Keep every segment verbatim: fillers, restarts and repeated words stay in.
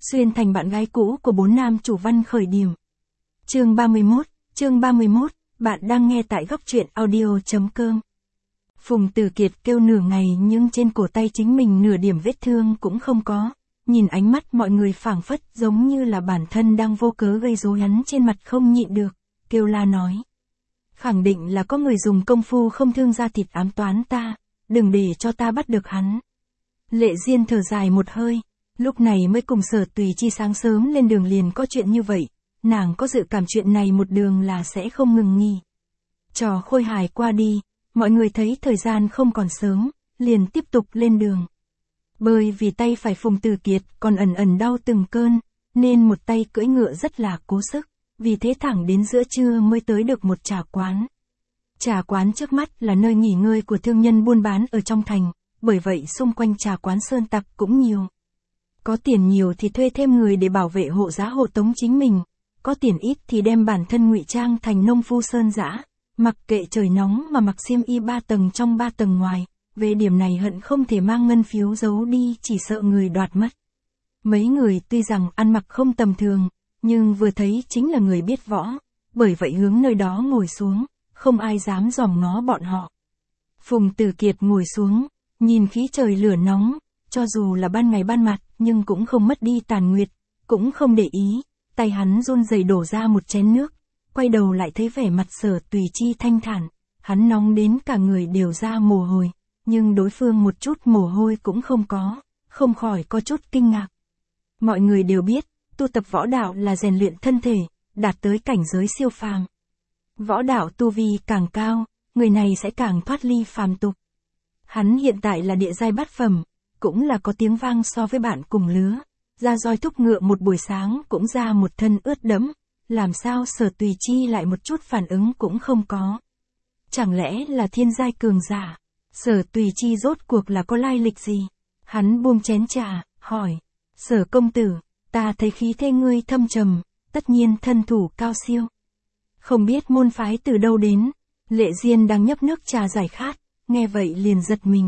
xuyên thành bạn gái cũ của bốn nam chủ văn khởi điểm. Chương ba mươi mốt, chương ba mươi mốt, bạn đang nghe tại góc truyện audio.com. Phùng Tử Kiệt kêu nửa ngày nhưng trên cổ tay chính mình nửa điểm vết thương cũng không có. Nhìn ánh mắt mọi người phảng phất giống như là bản thân đang vô cớ gây rối, hắn trên mặt không nhịn được, kêu la nói. Khẳng định là có người dùng công phu không thương da thịt ám toán ta, đừng để cho ta bắt được hắn. Lệ Diên thở dài một hơi, lúc này mới cùng Sở Tùy Chi sáng sớm lên đường liền có chuyện như vậy, nàng có dự cảm chuyện này một đường là sẽ không ngừng nghỉ. Trò khôi hài qua đi, mọi người thấy thời gian không còn sớm, liền tiếp tục lên đường. Bởi vì tay phải Phùng Tử Kiệt còn ẩn ẩn đau từng cơn, nên một tay cưỡi ngựa rất là cố sức, vì thế thẳng đến giữa trưa mới tới được một trà quán. Trà quán trước mắt là nơi nghỉ ngơi của thương nhân buôn bán ở trong thành, bởi vậy xung quanh trà quán sơn tặc cũng nhiều. Có tiền nhiều thì thuê thêm người để bảo vệ hộ giá hộ tống chính mình, có tiền ít thì đem bản thân ngụy trang thành nông phu sơn dã, mặc kệ trời nóng mà mặc xiêm y ba tầng trong ba tầng ngoài. Về điểm này hận không thể mang ngân phiếu giấu đi, chỉ sợ người đoạt mất. Mấy người tuy rằng ăn mặc không tầm thường, nhưng vừa thấy chính là người biết võ, bởi vậy hướng nơi đó ngồi xuống, không ai dám dòm ngó bọn họ. Phùng Tử Kiệt ngồi xuống, nhìn khí trời lửa nóng, cho dù là ban ngày ban mặt nhưng cũng không mất đi tàn nguyệt, cũng không để ý, tay hắn run rẩy đổ ra một chén nước, quay đầu lại thấy vẻ mặt Sở Tùy Chi thanh thản, hắn nóng đến cả người đều ra mồ hôi. Nhưng đối phương một chút mồ hôi cũng không có, không khỏi có chút kinh ngạc. Mọi người đều biết, tu tập võ đạo là rèn luyện thân thể, đạt tới cảnh giới siêu phàm. Võ đạo tu vi càng cao, người này sẽ càng thoát ly phàm tục. Hắn hiện tại là địa giai bát phẩm, cũng là có tiếng vang so với bạn cùng lứa, ra roi thúc ngựa một buổi sáng cũng ra một thân ướt đẫm, làm sao Sở Tùy Chi lại một chút phản ứng cũng không có. Chẳng lẽ là thiên giai cường giả? Sở Tùy Chi rốt cuộc là có lai lịch gì? Hắn buông chén trà, hỏi. Sở công tử, ta thấy khí thế ngươi thâm trầm, tất nhiên thân thủ cao siêu. Không biết môn phái từ đâu đến. Lệ Diên đang nhấp nước trà giải khát, nghe vậy liền giật mình.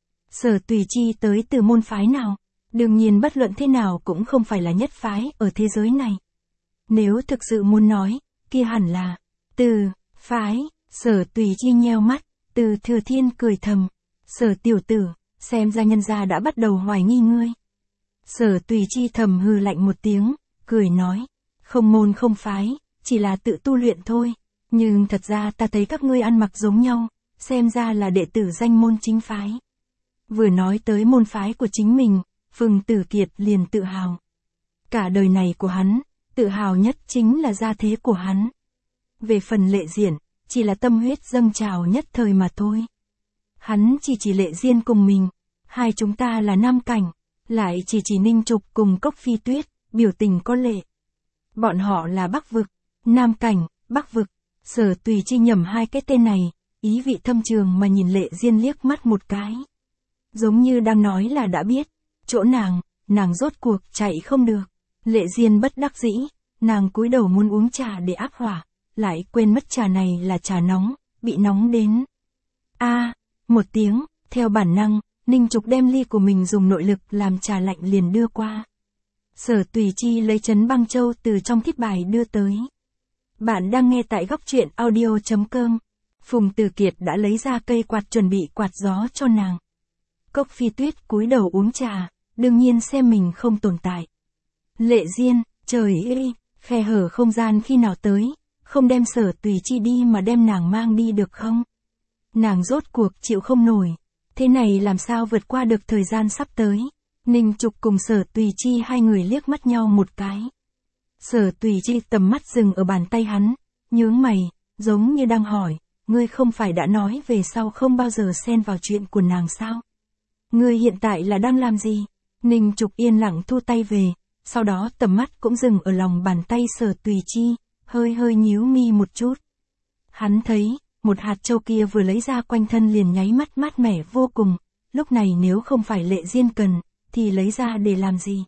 Sở Tùy Chi tới từ môn phái nào? Đương nhiên bất luận thế nào cũng không phải là nhất phái ở thế giới này. Nếu thực sự muốn nói, kia hẳn là Từ phái. Sở Tùy Chi nheo mắt. Từ Thừa Thiên cười thầm, Sở tiểu tử, xem ra nhân gia đã bắt đầu hoài nghi ngươi. Sở Tùy Chi thầm hừ lạnh một tiếng, cười nói, không môn không phái, chỉ là tự tu luyện thôi, nhưng thật ra ta thấy các ngươi ăn mặc giống nhau, xem ra là đệ tử danh môn chính phái. Vừa nói tới môn phái của chính mình, Phùng Tử Kiệt liền tự hào. Cả đời này của hắn, tự hào nhất chính là gia thế của hắn. Về phần Lệ Diên, chỉ là tâm huyết dâng trào nhất thời mà thôi. Hắn chỉ chỉ Lệ Diên cùng mình, hai chúng ta là nam cảnh, lại chỉ chỉ Ninh Trục cùng Cốc Phi Tuyết, biểu tình có lệ. Bọn họ là Bắc vực, nam cảnh, Bắc vực. Sở Tùy Chi nhầm hai cái tên này, ý vị thâm trường mà nhìn Lệ Diên liếc mắt một cái. Giống như đang nói là đã biết, chỗ nàng, nàng rốt cuộc chạy không được. Lệ Diên bất đắc dĩ, nàng cúi đầu muốn uống trà để áp hỏa. Lại quên mất trà này là trà nóng, bị nóng đến. A, à, một tiếng, theo bản năng, Ninh Trục đem ly của mình dùng nội lực làm trà lạnh liền đưa qua. Sở Tùy Chi lấy trấn băng châu từ trong thiết bài đưa tới. Bạn đang nghe tại góc truyện audio.com. Phùng Tử Kiệt đã lấy ra cây quạt chuẩn bị quạt gió cho nàng. Cốc Phi Tuyết cúi đầu uống trà, đương nhiên xem mình không tồn tại. Lệ Diên, trời ơi, khe hở không gian khi nào tới. Không đem Sở Tùy Chi đi mà đem nàng mang đi được không? Nàng rốt cuộc chịu không nổi. Thế này làm sao vượt qua được thời gian sắp tới? Ninh Trục cùng Sở Tùy Chi hai người liếc mắt nhau một cái. Sở Tùy Chi tầm mắt dừng ở bàn tay hắn, nhướng mày, giống như đang hỏi, ngươi không phải đã nói về sau không bao giờ xen vào chuyện của nàng sao? Ngươi hiện tại là đang làm gì? Ninh Trục yên lặng thu tay về, sau đó tầm mắt cũng dừng ở lòng bàn tay Sở Tùy Chi. Hơi hơi nhíu mi một chút. Hắn thấy, một hạt châu kia vừa lấy ra quanh thân liền nháy mắt mát mẻ vô cùng, lúc này nếu không phải Lệ Diên cần, thì lấy ra để làm gì?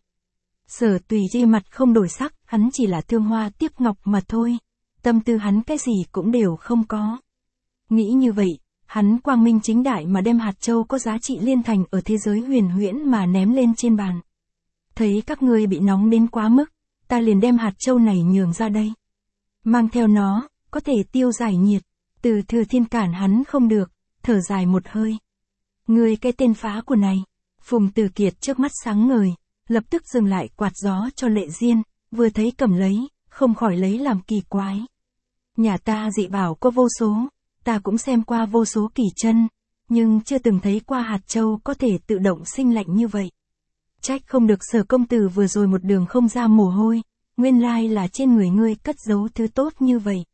Sở Tùy Chi mặt không đổi sắc, hắn chỉ là thương hoa tiếp ngọc mà thôi, tâm tư hắn cái gì cũng đều không có. Nghĩ như vậy, hắn quang minh chính đại mà đem hạt châu có giá trị liên thành ở thế giới huyền huyễn mà ném lên trên bàn. thấy các ngươi bị nóng đến quá mức, ta liền đem hạt châu này nhường ra đây. Mang theo nó, có thể tiêu giải nhiệt. Từ Thừa Thiên cản hắn không được, thở dài một hơi. Ngươi cái tên phá của này. Phùng Tử Kiệt trước mắt sáng ngời, lập tức dừng lại quạt gió cho Lệ Diên, vừa thấy cầm lấy, không khỏi lấy làm kỳ quái. Nhà ta dị bảo có vô số, ta cũng xem qua vô số kỳ chân, nhưng chưa từng thấy qua hạt châu có thể tự động sinh lạnh như vậy. Trách không được Sở công tử vừa rồi một đường không ra mồ hôi, nguyên lai là trên người ngươi cất giấu thứ tốt như vậy.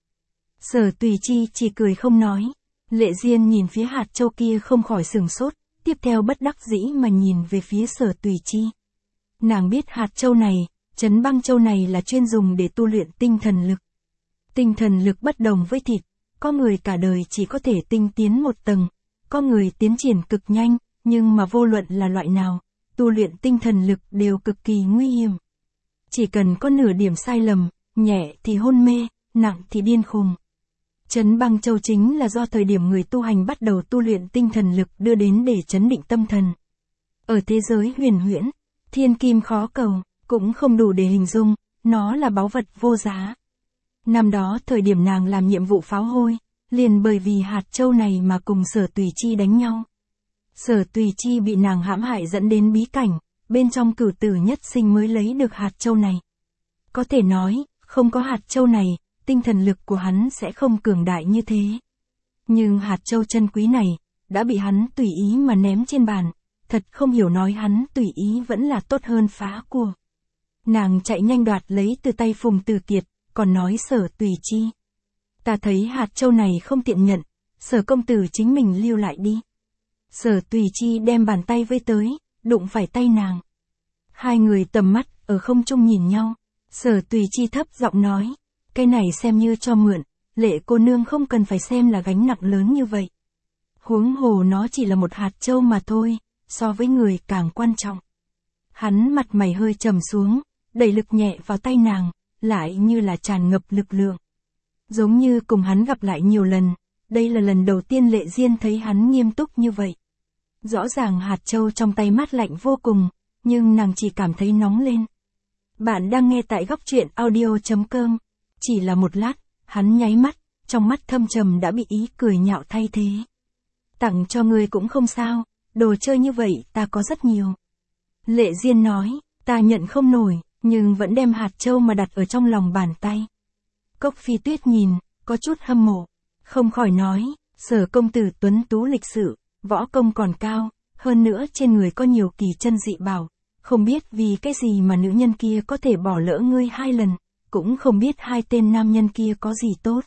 Sở Tùy Chi chỉ cười không nói. Lệ Diên nhìn phía hạt châu kia không khỏi sửng sốt, tiếp theo bất đắc dĩ mà nhìn về phía Sở Tùy Chi. Nàng biết hạt châu này, Trấn Băng Châu này là chuyên dùng để tu luyện tinh thần lực. Tinh thần lực bất đồng với thịt, có người cả đời chỉ có thể tinh tiến một tầng, có người tiến triển cực nhanh, nhưng mà vô luận là loại nào, tu luyện tinh thần lực đều cực kỳ nguy hiểm. Chỉ cần có nửa điểm sai lầm, nhẹ thì hôn mê, nặng thì điên khùng. Trấn Băng Châu chính là do thời điểm người tu hành bắt đầu tu luyện tinh thần lực đưa đến để trấn định tâm thần. Ở thế giới huyền huyễn, thiên kim khó cầu, cũng không đủ để hình dung, nó là báu vật vô giá. Năm đó thời điểm nàng làm nhiệm vụ pháo hôi, liền bởi vì hạt châu này mà cùng Sở Tùy Chi đánh nhau. Sở Tùy Chi bị nàng hãm hại dẫn đến bí cảnh, bên trong cửu tử nhất sinh mới lấy được hạt châu này. Có thể nói, không có hạt châu này, tinh thần lực của hắn sẽ không cường đại như thế. Nhưng hạt châu chân quý này, đã bị hắn tùy ý mà ném trên bàn, thật không hiểu nói hắn tùy ý vẫn là tốt hơn phá của. Nàng chạy nhanh đoạt lấy từ tay Phùng Tử Kiệt, còn nói Sở Tùy Chi. Ta thấy hạt châu này không tiện nhận, Sở công tử chính mình lưu lại đi. Sở Tùy Chi đem bàn tay với tới, đụng phải tay nàng. Hai người tầm mắt, ở không trung nhìn nhau. Sở Tùy Chi thấp giọng nói, cái này xem như cho mượn, Lệ cô nương không cần phải xem là gánh nặng lớn như vậy. Huống hồ nó chỉ là một hạt châu mà thôi, so với người càng quan trọng. Hắn mặt mày hơi trầm xuống, đẩy lực nhẹ vào tay nàng, lại như là tràn ngập lực lượng. Giống như cùng hắn gặp lại nhiều lần, đây là lần đầu tiên Lệ Diên thấy hắn nghiêm túc như vậy. Rõ ràng hạt châu trong tay mát lạnh vô cùng, nhưng nàng chỉ cảm thấy nóng lên. Bạn đang nghe tại góc truyện audio chấm com. Chỉ là một lát, hắn nháy mắt, trong mắt thâm trầm đã bị ý cười nhạo thay thế. Tặng cho ngươi cũng không sao, đồ chơi như vậy ta có rất nhiều. Lệ Diên nói, ta nhận không nổi, nhưng vẫn đem hạt châu mà đặt ở trong lòng bàn tay. Cốc Phi Tuyết nhìn, có chút hâm mộ, không khỏi nói, Sở công tử tuấn tú lịch sự, võ công còn cao, hơn nữa trên người có nhiều kỳ chân dị bảo, không biết vì cái gì mà nữ nhân kia có thể bỏ lỡ ngươi hai lần, cũng không biết hai tên nam nhân kia có gì tốt.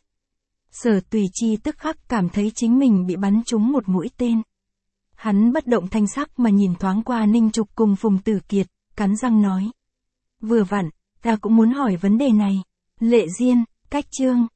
Sở Tùy Chi tức khắc cảm thấy chính mình bị bắn trúng một mũi tên. Hắn bất động thanh sắc mà nhìn thoáng qua Ninh Trục cùng Phùng Tử Kiệt, cắn răng nói. Vừa vặn, ta cũng muốn hỏi vấn đề này. Lệ Diên, cách chương.